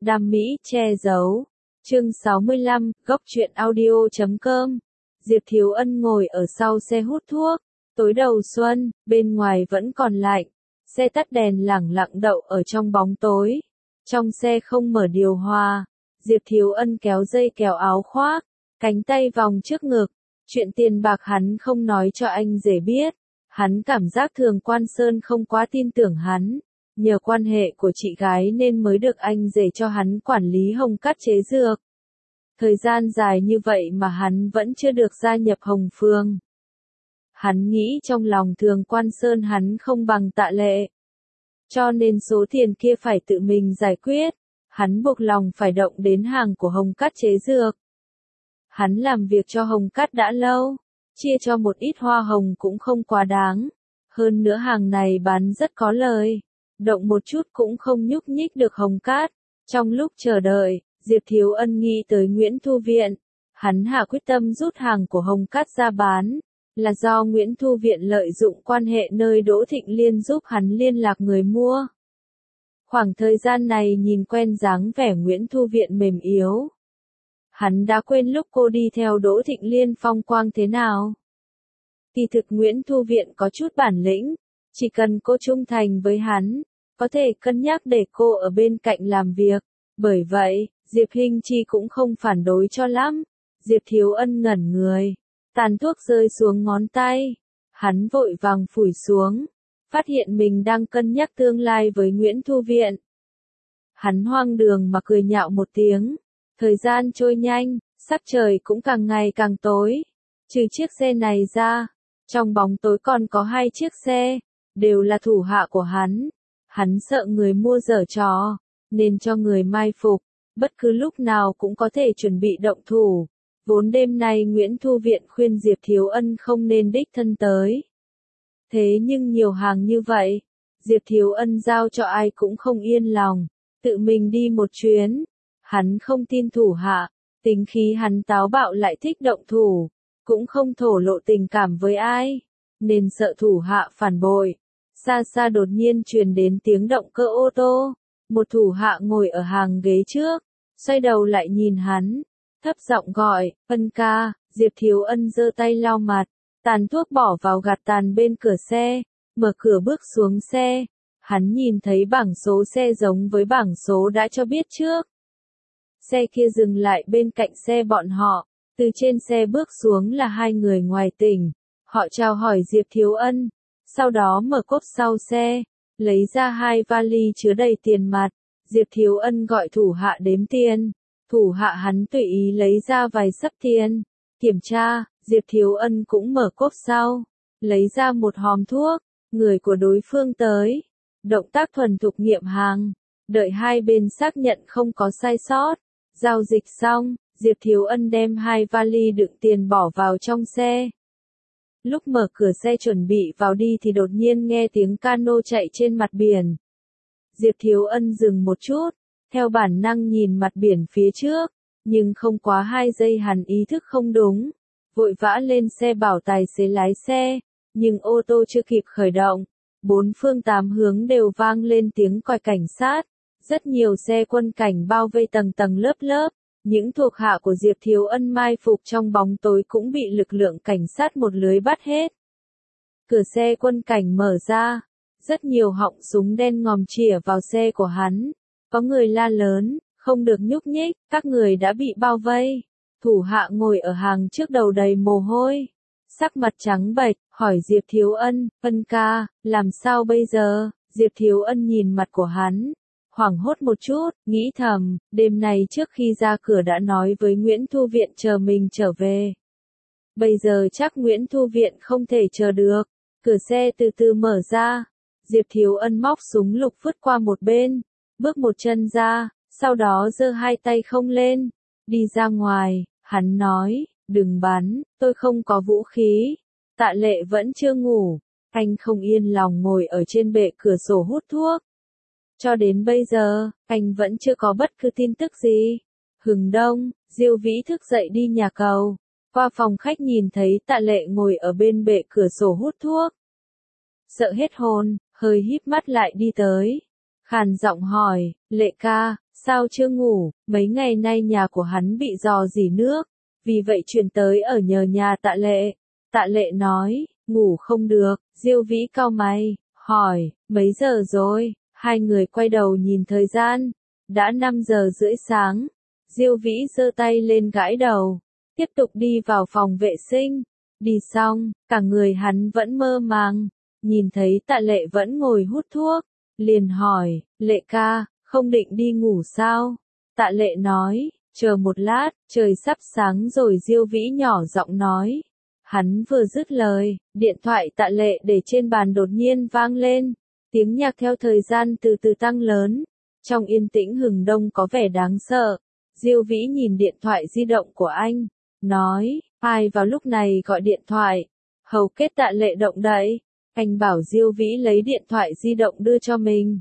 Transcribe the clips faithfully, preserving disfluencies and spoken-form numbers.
Đam mỹ che giấu. Chương sáu mươi lăm, góc truyện audio chấm com. Diệp Thiếu Ân ngồi ở sau xe hút thuốc. Tối đầu xuân, bên ngoài vẫn còn lạnh. Xe tắt đèn lẳng lặng đậu ở trong bóng tối. Trong xe không mở điều hòa. Diệp Thiếu Ân kéo dây kéo áo khoác, cánh tay vòng trước ngực. Chuyện tiền bạc hắn không nói cho anh rể biết. Hắn cảm giác Thường Quan Sơn không quá tin tưởng hắn. Nhờ quan hệ của chị gái nên mới được anh rể cho hắn quản lý Hồng Cát chế dược. Thời gian dài như vậy mà hắn vẫn chưa được gia nhập Hồng Phương. Hắn nghĩ trong lòng Thường Quan Sơn hắn không bằng Tạ Lệ. Cho nên số tiền kia phải tự mình giải quyết. Hắn buộc lòng phải động đến hàng của Hồng Cát chế dược. Hắn làm việc cho Hồng Cát đã lâu. Chia cho một ít hoa hồng cũng không quá đáng. Hơn nữa hàng này bán rất có lời. Động một chút cũng không nhúc nhích được Hồng Cát. Trong lúc chờ đợi, Diệp Thiếu Ân nghĩ tới Nguyễn Thu Viện. Hắn hạ quyết tâm rút hàng của Hồng Cát ra bán. Là do Nguyễn Thu Viện lợi dụng quan hệ nơi Đỗ Thịnh Liên giúp hắn liên lạc người mua. Khoảng thời gian này nhìn quen dáng vẻ Nguyễn Thu Viện mềm yếu. Hắn đã quên lúc cô đi theo Đỗ Thịnh Liên phong quang thế nào. Kỳ thực Nguyễn Thu Viện có chút bản lĩnh. Chỉ cần cô trung thành với hắn, có thể cân nhắc để cô ở bên cạnh làm việc. Bởi vậy, Diệp Hinh Chi cũng không phản đối cho lắm. Diệp Thiếu Ân ngẩn người. Tàn thuốc rơi xuống ngón tay. Hắn vội vàng phủi xuống. Phát hiện mình đang cân nhắc tương lai với Nguyễn Thu Viện. Hắn hoang đường mà cười nhạo một tiếng. Thời gian trôi nhanh, sắc trời cũng càng ngày càng tối. Trừ chiếc xe này ra, trong bóng tối còn có hai chiếc xe. Đều là thủ hạ của hắn. Hắn sợ người mua giở trò, nên cho người mai phục. Bất cứ lúc nào cũng có thể chuẩn bị động thủ. Vốn đêm nay Nguyễn Thu Viện khuyên Diệp Thiếu Ân không nên đích thân tới. Thế nhưng nhiều hàng như vậy, Diệp Thiếu Ân giao cho ai cũng không yên lòng. Tự mình đi một chuyến. Hắn không tin thủ hạ. Tính khí hắn táo bạo lại thích động thủ. Cũng không thổ lộ tình cảm với ai. Nên sợ thủ hạ phản bội. Xa xa đột nhiên truyền đến tiếng động cơ ô tô. Một thủ hạ ngồi ở hàng ghế trước. Xoay đầu lại nhìn hắn. Thấp giọng gọi, Ân ca. Diệp Thiếu Ân giơ tay lau mặt. Tàn thuốc bỏ vào gạt tàn bên cửa xe. Mở cửa bước xuống xe. Hắn nhìn thấy bảng số xe giống với bảng số đã cho biết trước. Xe kia dừng lại bên cạnh xe bọn họ. Từ trên xe bước xuống là hai người ngoài tỉnh. Họ chào hỏi Diệp Thiếu Ân. Sau đó mở cốp sau xe, lấy ra hai vali chứa đầy tiền mặt. Diệp Thiếu Ân gọi thủ hạ đếm tiền. Thủ hạ hắn tùy ý lấy ra vài xấp tiền. Kiểm tra, Diệp Thiếu Ân cũng mở cốp sau. Lấy ra một hòm thuốc. Người của đối phương tới. Động tác thuần thục nghiệm hàng. Đợi hai bên xác nhận không có sai sót. Giao dịch xong, Diệp Thiếu Ân đem hai vali đựng tiền bỏ vào trong xe. Lúc mở cửa xe chuẩn bị vào đi thì đột nhiên nghe tiếng cano chạy trên mặt biển. Diệp Thiếu Ân dừng một chút, theo bản năng nhìn mặt biển phía trước, nhưng không quá hai giây hắn ý thức không đúng. Vội vã lên xe bảo tài xế lái xe, nhưng ô tô chưa kịp khởi động. Bốn phương tám hướng đều vang lên tiếng còi cảnh sát. Rất nhiều xe quân cảnh bao vây tầng tầng lớp lớp. Những thuộc hạ của Diệp Thiếu Ân mai phục trong bóng tối cũng bị lực lượng cảnh sát một lưới bắt hết. Cửa xe quân cảnh mở ra. Rất nhiều họng súng đen ngòm chĩa vào xe của hắn. Có người la lớn, không được nhúc nhích, các người đã bị bao vây. Thủ hạ ngồi ở hàng trước đầu đầy mồ hôi. Sắc mặt trắng bệch, hỏi Diệp Thiếu Ân, Ân ca, làm sao bây giờ? Diệp Thiếu Ân nhìn mặt của hắn. Hoảng hốt một chút, nghĩ thầm, đêm nay trước khi ra cửa đã nói với Nguyễn Thu Viện chờ mình trở về. Bây giờ chắc Nguyễn Thu Viện không thể chờ được. Cửa xe từ từ mở ra. Diệp Thiếu Ân móc súng lục vứt qua một bên. Bước một chân ra, sau đó giơ hai tay không lên. Đi ra ngoài, hắn nói, đừng bắn, tôi không có vũ khí. Tạ Lệ vẫn chưa ngủ. Anh không yên lòng ngồi ở trên bệ cửa sổ hút thuốc. Cho đến bây giờ, anh vẫn chưa có bất cứ tin tức gì. Hừng đông, Diêu Vĩ thức dậy đi nhà cầu. Qua phòng khách nhìn thấy Tạ Lệ ngồi ở bên bệ cửa sổ hút thuốc. Sợ hết hồn, hơi híp mắt lại đi tới. Khàn giọng hỏi, Lệ ca, Sao chưa ngủ, mấy ngày nay nhà của hắn bị rò rỉ nước, vì vậy chuyển tới ở nhờ nhà Tạ Lệ. Tạ Lệ nói, ngủ không được, Diêu Vĩ cau mày, hỏi, mấy giờ rồi? Hai người quay đầu nhìn thời gian, đã năm giờ rưỡi sáng. Diêu Vĩ giơ tay lên gãi đầu, tiếp tục đi vào phòng vệ sinh. Đi xong, cả người hắn vẫn mơ màng, nhìn thấy Tạ Lệ vẫn ngồi hút thuốc, liền hỏi, Lệ ca, không định đi ngủ sao? Tạ Lệ nói, chờ một lát, trời sắp sáng rồi. Diêu Vĩ nhỏ giọng nói. Hắn vừa dứt lời, điện thoại Tạ Lệ để trên bàn đột nhiên vang lên, tiếng nhạc theo thời gian từ từ tăng lớn, trong yên tĩnh hừng đông có vẻ đáng sợ. Diêu Vĩ nhìn điện thoại di động của anh, nói, ai vào lúc này gọi điện thoại? Hầu kết Tạ Lệ động đậy, anh bảo Diêu Vĩ lấy điện thoại di động đưa cho mình.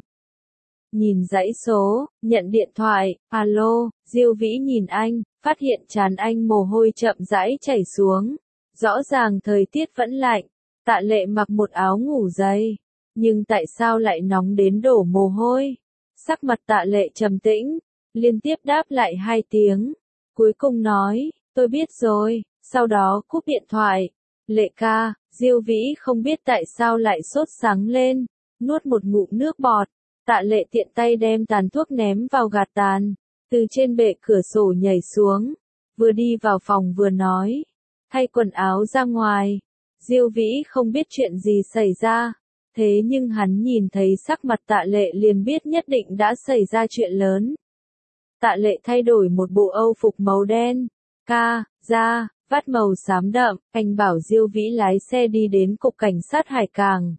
Nhìn dãy số, nhận điện thoại, alo, Diêu Vĩ nhìn anh, phát hiện trán anh mồ hôi chậm rãi chảy xuống. Rõ ràng thời tiết vẫn lạnh, Tạ Lệ mặc một áo ngủ dày, nhưng tại sao lại nóng đến đổ mồ hôi? Sắc mặt Tạ Lệ trầm tĩnh, liên tiếp đáp lại hai tiếng, cuối cùng nói, tôi biết rồi, sau đó cúp điện thoại. Lệ ca, Diêu Vĩ không biết tại sao lại sốt sắng lên, nuốt một ngụm nước bọt. Tạ Lệ tiện tay đem tàn thuốc ném vào gạt tàn, từ trên bệ cửa sổ nhảy xuống, vừa đi vào phòng vừa nói, thay quần áo ra ngoài. Diêu Vĩ không biết chuyện gì xảy ra, thế nhưng hắn nhìn thấy sắc mặt Tạ Lệ liền biết nhất định đã xảy ra chuyện lớn. Tạ Lệ thay đổi một bộ âu phục màu đen, ca, da, vắt màu xám đậm, anh bảo Diêu Vĩ lái xe đi đến cục cảnh sát Hải Cảng.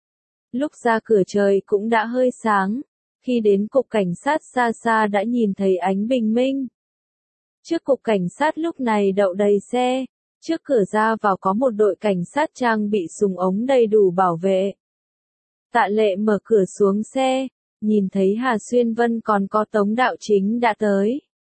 Lúc ra cửa trời cũng đã hơi sáng, khi đến cục cảnh sát xa xa đã nhìn thấy ánh bình minh. Trước cục cảnh sát lúc này đậu đầy xe, trước cửa ra vào có một đội cảnh sát trang bị súng ống đầy đủ bảo vệ. Tạ Lệ mở cửa xuống xe, nhìn thấy Hà Xuyên Vân còn có Tống Đạo Chính đã tới.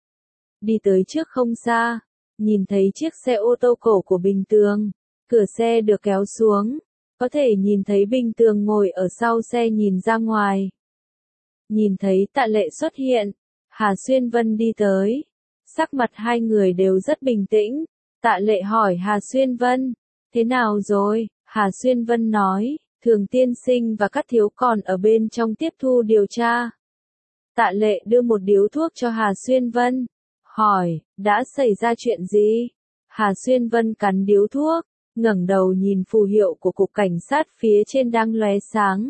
Đi tới trước không xa, nhìn thấy chiếc xe ô tô cổ của Bình Tường, cửa xe được kéo xuống, có thể nhìn thấy Bình Tường ngồi ở sau xe nhìn ra ngoài. Nhìn thấy Tạ Lệ xuất hiện, Hà Xuyên Vân đi tới, sắc mặt hai người đều rất bình tĩnh. Tạ Lệ hỏi Hà Xuyên Vân, thế nào rồi? Hà Xuyên Vân nói, Thường tiên sinh và các thiếu còn ở bên trong tiếp thu điều tra. Tạ Lệ đưa một điếu thuốc cho Hà Xuyên Vân, hỏi, đã xảy ra chuyện gì? Hà Xuyên Vân cắn điếu thuốc, ngẩng đầu nhìn phù hiệu của cục cảnh sát phía trên đang lóe sáng.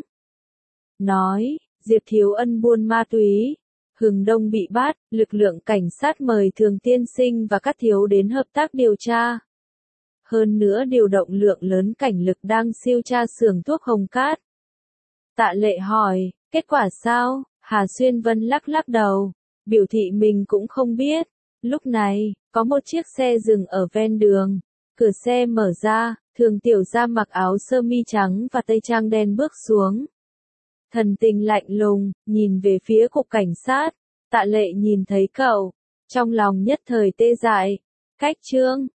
Nói, Diệp Thiếu Ân buôn ma túy, Hừng Đông bị bắt, lực lượng cảnh sát mời Thường tiên sinh và các thiếu đến hợp tác điều tra. Hơn nữa điều động lượng lớn cảnh lực đang siêu tra xưởng thuốc Hồng Cát. Tạ Lệ hỏi, kết quả sao? Hà Xuyên Vân lắc lắc đầu, biểu thị mình cũng không biết. Lúc này, có một chiếc xe dừng ở ven đường, cửa xe mở ra, Thường Tiểu Gia mặc áo sơ mi trắng và tây trang đen bước xuống. Thần tình lạnh lùng, nhìn về phía cục cảnh sát. Tạ Lệ nhìn thấy cậu, trong lòng nhất thời tê dại. Cách trương,